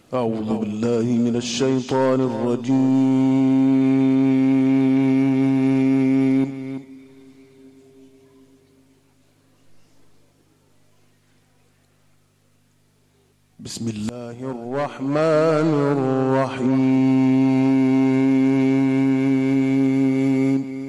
أعوذ بالله من الشيطان الرجيم. بسم الله الرحمن الرحيم.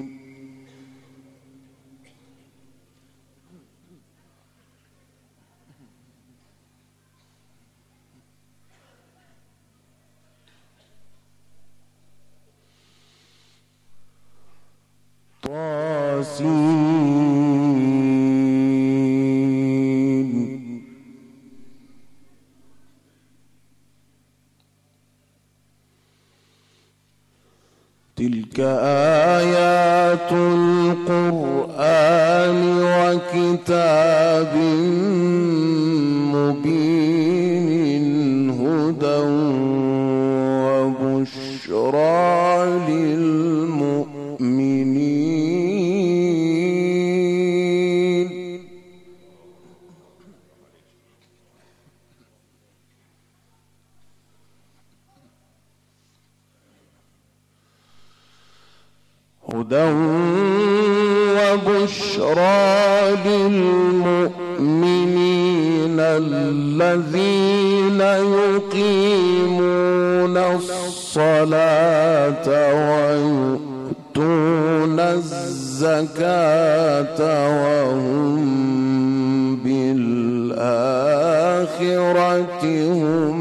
تلك آيات القرآن وكتاب مبين هدى وبشرى للمؤمنين. هدى وبشرى للمؤمنين الذين يقيمون الصلاة ويؤتون الزكاة وهم بالآخرة هم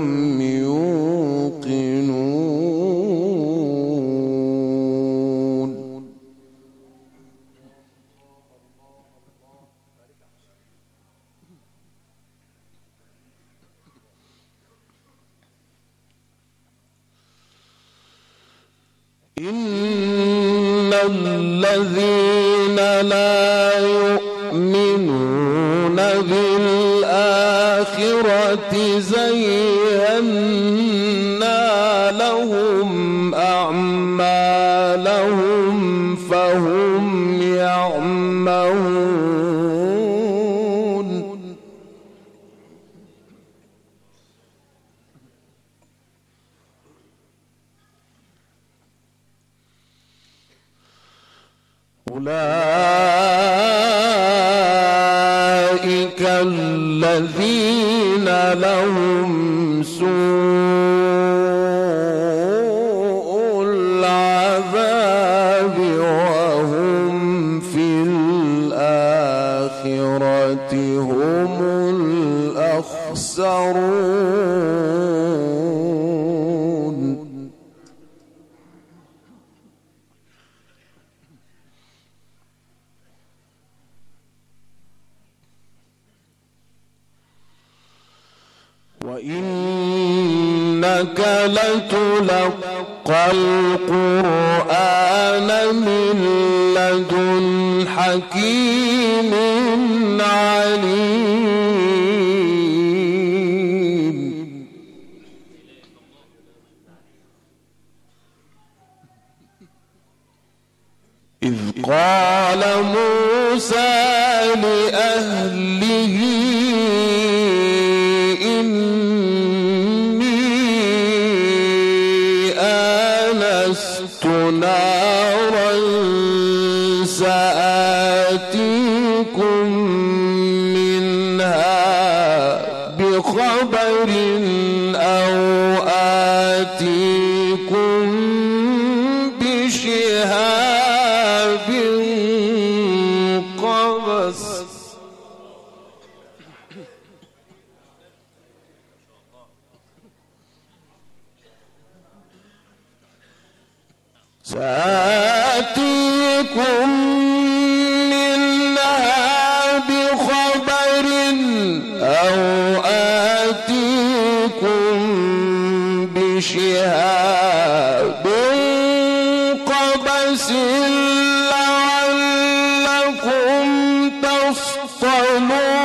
إن الذين لا يؤمنون بالآخرة زينا لهم أعمالهم فهم يعمهون. أولئك الذين لهم سوء العذاب وهم في الآخرة هم الأخسرون. وإنك لتلقى القرآن من لدن حكيم عليم. إذ قال موسى لأهله نارا سآتيكم منها بخبر أو آتيكم بشهاب قبس. سآتيكم منها بخبر أو آتيكم بشهاب قبس لعلكم تصطلون.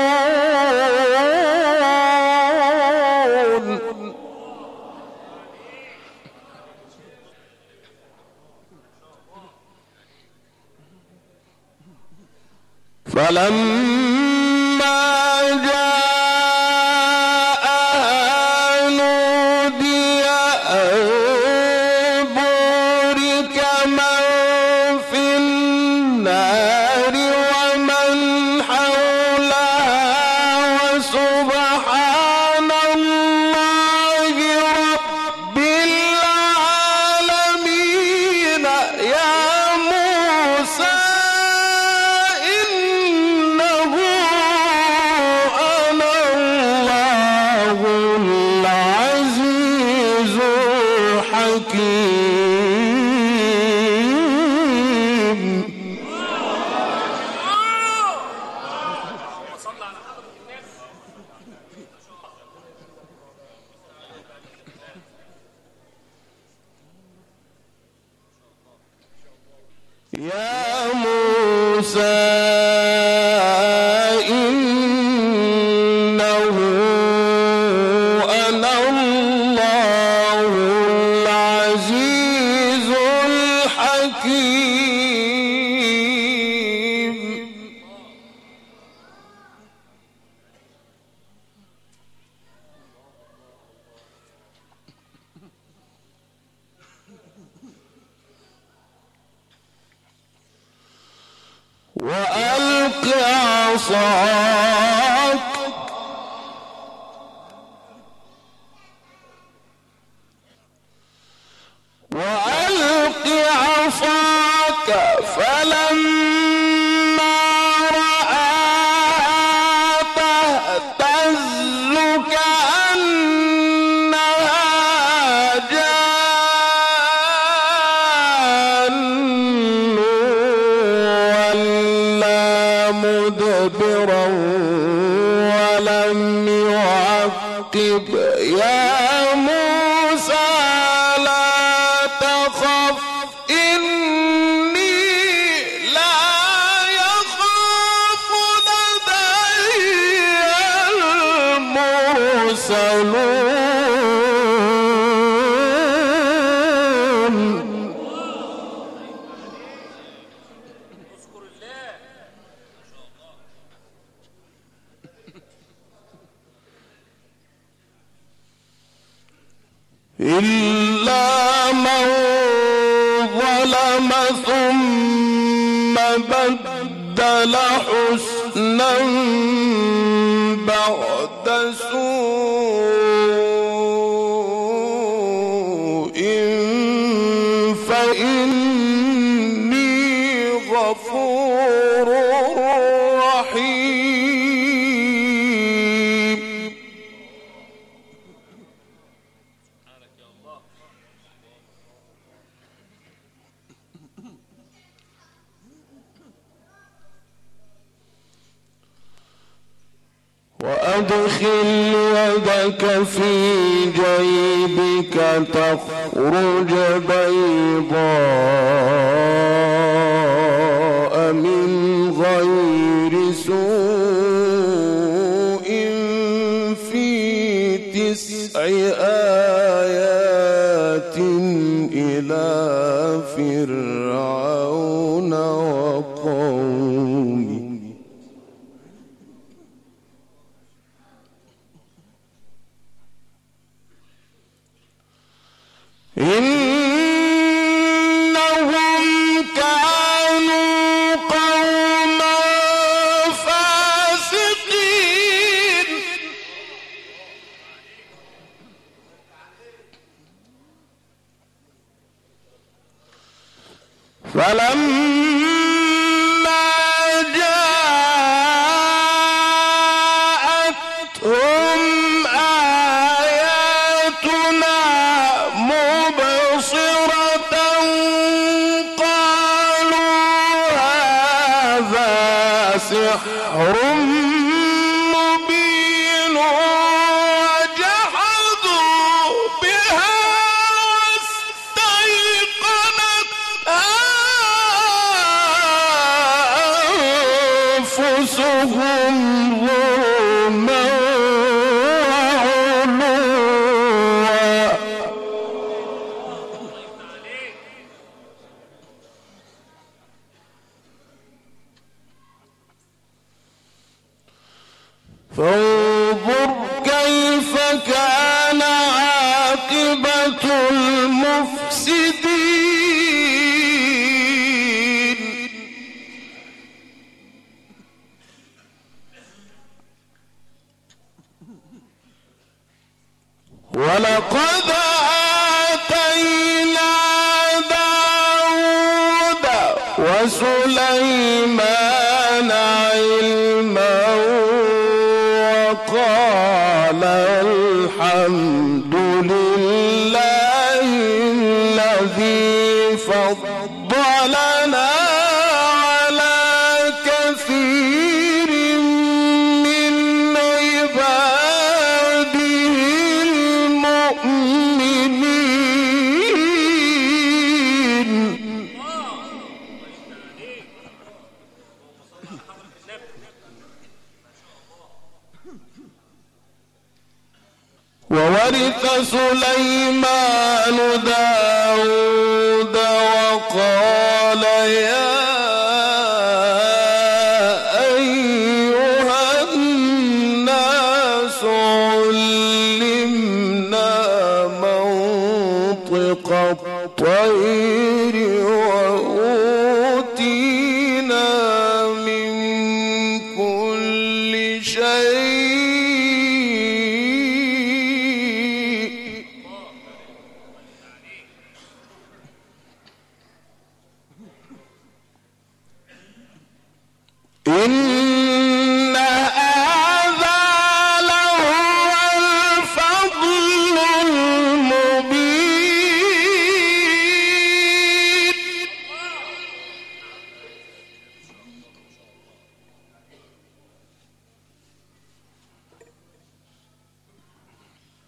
فلما جاءها نودي عصاك وألق عصاك فلما رآها تهتز كأنها جان ولا مدبرا ولم يعقب يا موسى لا تخف إني لا يخاف لدي المرسلون إلا من ظلم ثم بدل حسنا بعد سوء فإني غفور رحيم وأدخل يدك في جيبك تخرج بيضاء من غير سوء في 9 آيات إلى فرعون وقومه إنهم كانوا قوما فاسقين فلما جاءتهم آياتنا مبصرة قالوا هذا سحر مبين وجحدوا بها واستيقنتها أنفسهم ظلما وعلوا فانظر كيف كان عاقبة المفسدين ولقد آتينا داود وسليمان علما وقال الحمد لله الذي فضلنا على كثير من عباده المؤمنين وورث سليمان داود وقال يا أيها الناس علمنا منطق الطير وأوتينا من كل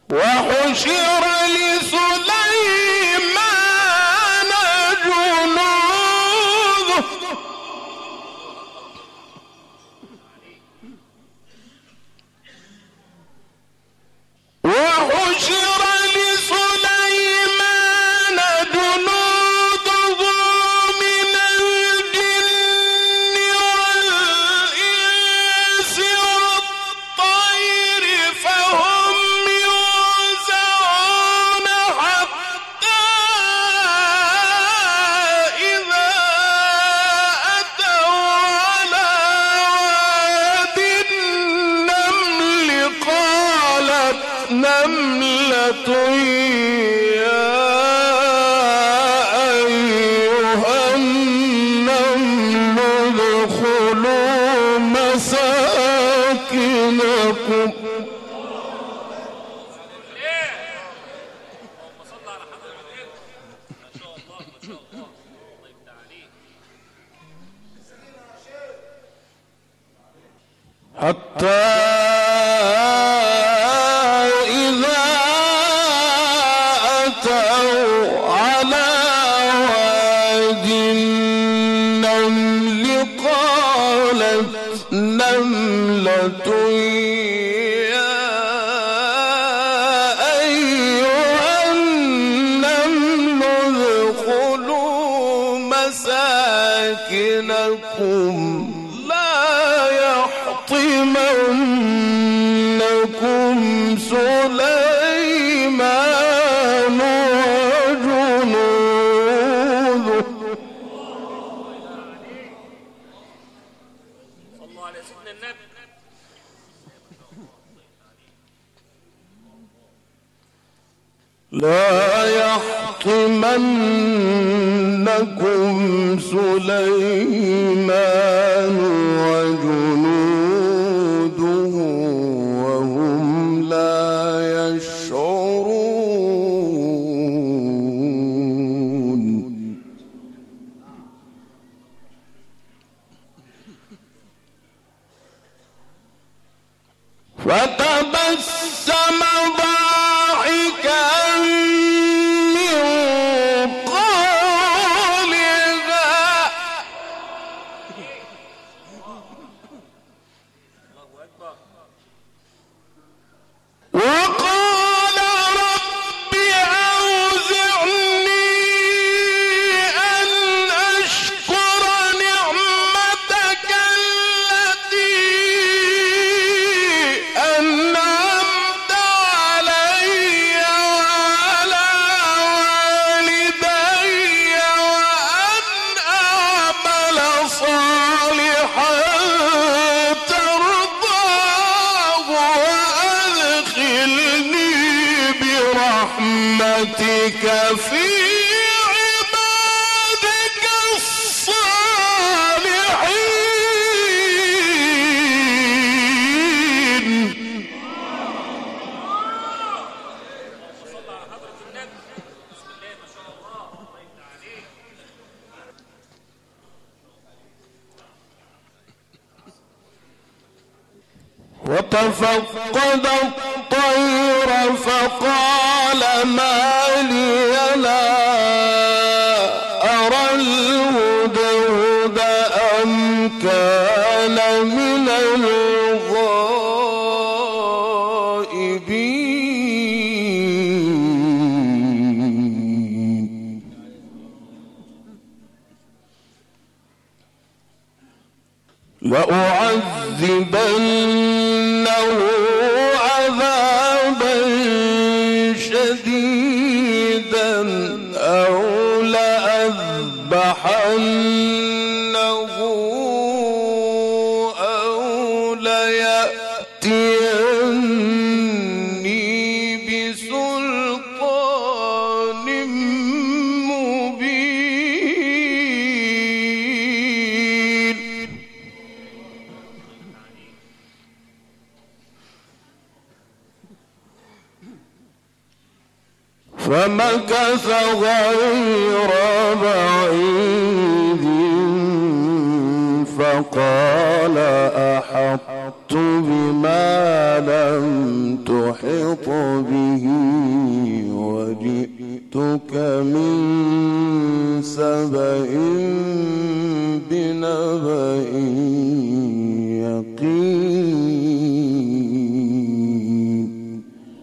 وحشر لسليمان جنوده من الجن والإنس والطير فهم يوزعون حتى إذا أتوا على واد النمل قالت نملة يا أيها النمل ادخلوا مساكنكم حتى إذا أتوا على واد النمل قالت نملة يا أيها النمل ادخلوا مساكنكم يحطمنكم سليمان وجنوده صلى الله عليه سيدنا النبي لا يحطمنكم سليمان وجنوده وهم لا يشعرون فتبسم ضاحكا من قولها وقال رب أوزعني أن أشكر نعمتك التي أنعمت علي وعلى والدي وأن أعمل صالحا ترضاه وأدخلني برحمتك في عبادك الصالحين وتفقد الطير فقال ما لي لا أرى الهدهد أم كان من الغائبين لأعذبنه عذابا شديدا أو لأذبحنه أو ليأتيني بسلطان مبين فمكث غير بعيد فقال أحطت بما لم تحط به وجئتك من سبأ بنبأ يقين.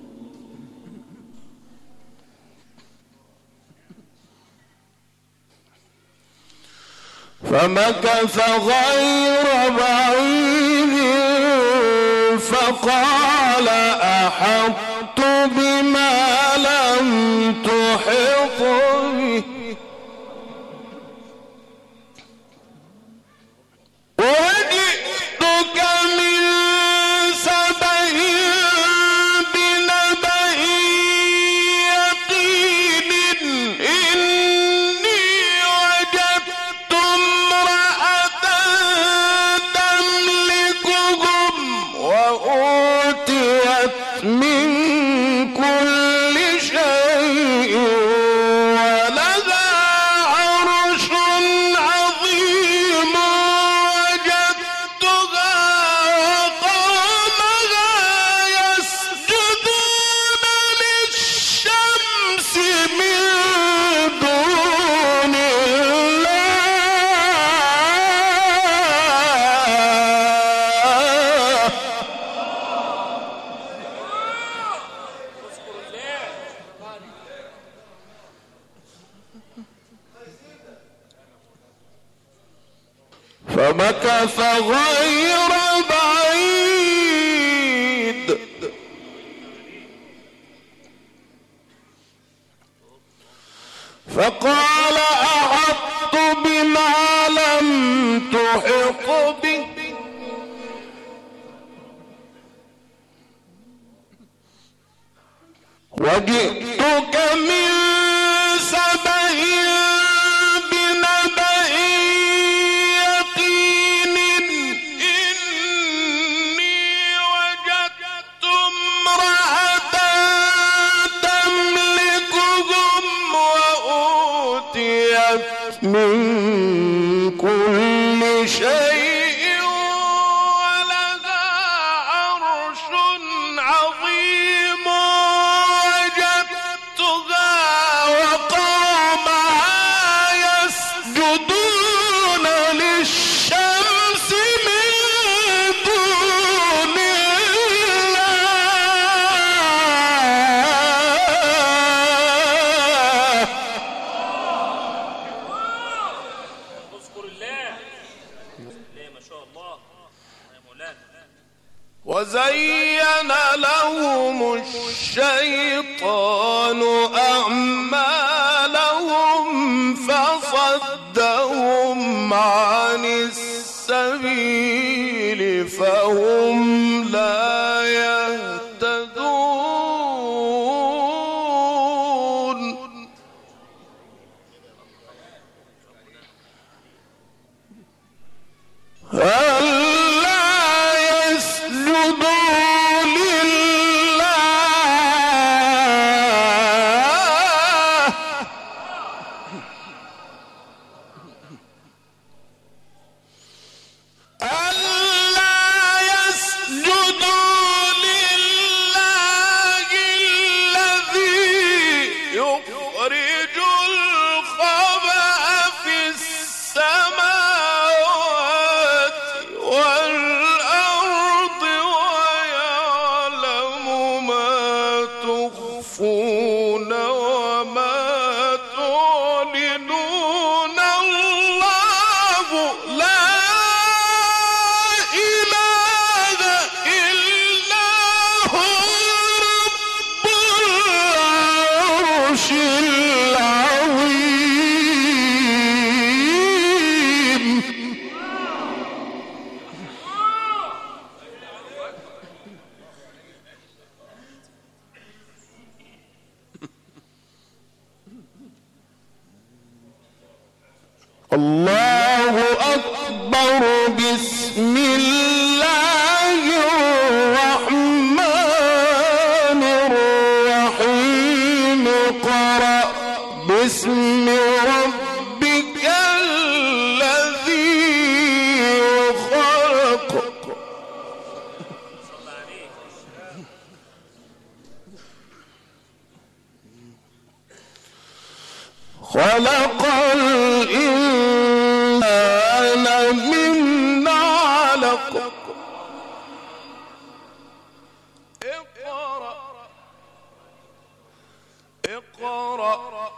فمكث غير بعيد فقال أحطت بما لم تحط به وجئتك من سبأ بنبأ يقين. إني وجدت امرأة تملكهم وأوتيت من كل شيء ولها عرش عظيم. وجدتها وقومها يسجدون للشمس من دون الله. فمكث غير بعيد فقال أحطت بما لم تحط به وجئتك من سبأ بنبأ يقين. إني وجدت امرأة تملكهم وأوتيت من كل شيء ولها عرش عظيم. وجدتها وقومها يسجدون للشمس من دون الله. اذكر الله. ليه ما شاء الله يا مولانا. وزين لهم الشيطان أعمالهم فصدهم عن السبيل فهم لا يهتدون. ألا يسجدوا لله ألا يسجدوا لله الذي يخرج الخبأ في السماوات والأرض ويعلم ما تخفون وما تعلنون. الله لا إله إلا هو رب العرش العظيم. خلق الإنسان من علق اقرأ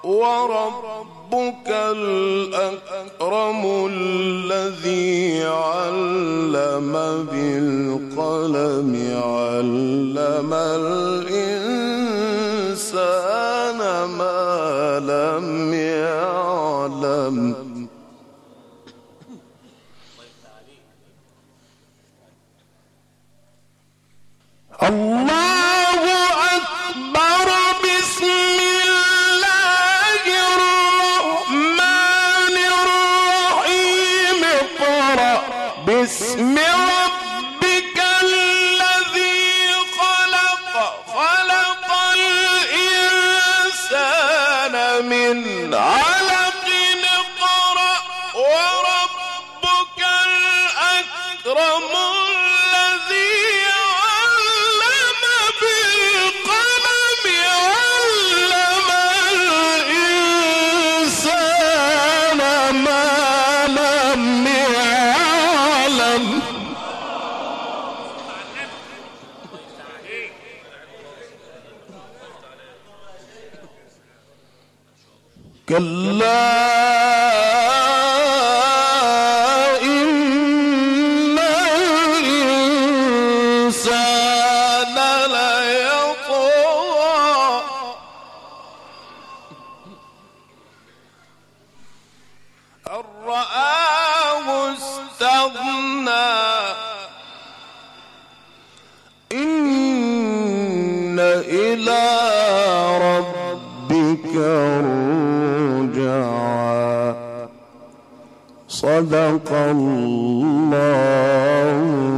وربك الأكرم الذي علم بالقلم علم الإنسان ما لم يعلم الله أكبر بسم الله الرحمن الرحيم اقرأ باسم ربك الذي خلق خلق الإنسان من علق اقرأ وربك الأكرم كلا إن الإنسان ليطغى أن رآه استغنى إن إلى ربك صدق الله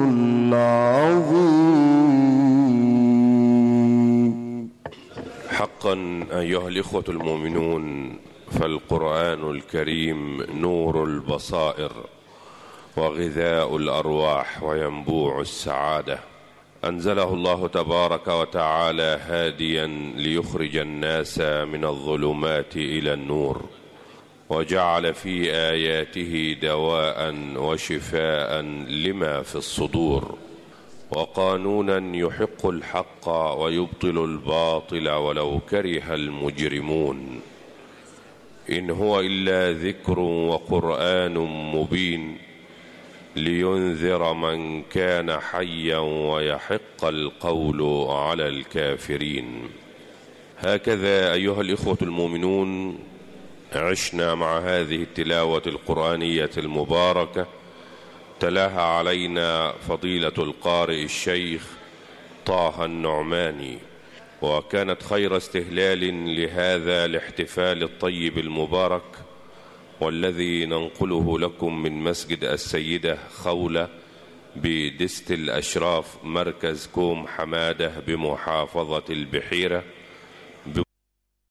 العظيم. حقا أيها الإخوة المؤمنون، فالقرآن الكريم نور البصائر وغذاء الأرواح وينبوع السعادة. أنزله الله تبارك وتعالى هاديا ليخرج الناس من الظلمات إلى النور، وجعل في آياته دواء وشفاء لما في الصدور، وقانونا يحق الحق ويبطل الباطل ولو كره المجرمون. إن هو إلا ذكر وقرآن مبين لينذر من كان حيا ويحق القول على الكافرين. هكذا أيها الإخوة المؤمنون عشنا مع هذه التلاوة القرآنية المباركة تلاها علينا فضيلة القارئ الشيخ طه النعماني، وكانت خير استهلال لهذا الاحتفال الطيب المبارك، والذي ننقله لكم من مسجد السيدة خولة بدست الأشراف مركز كوم حمادة بمحافظة البحيرة،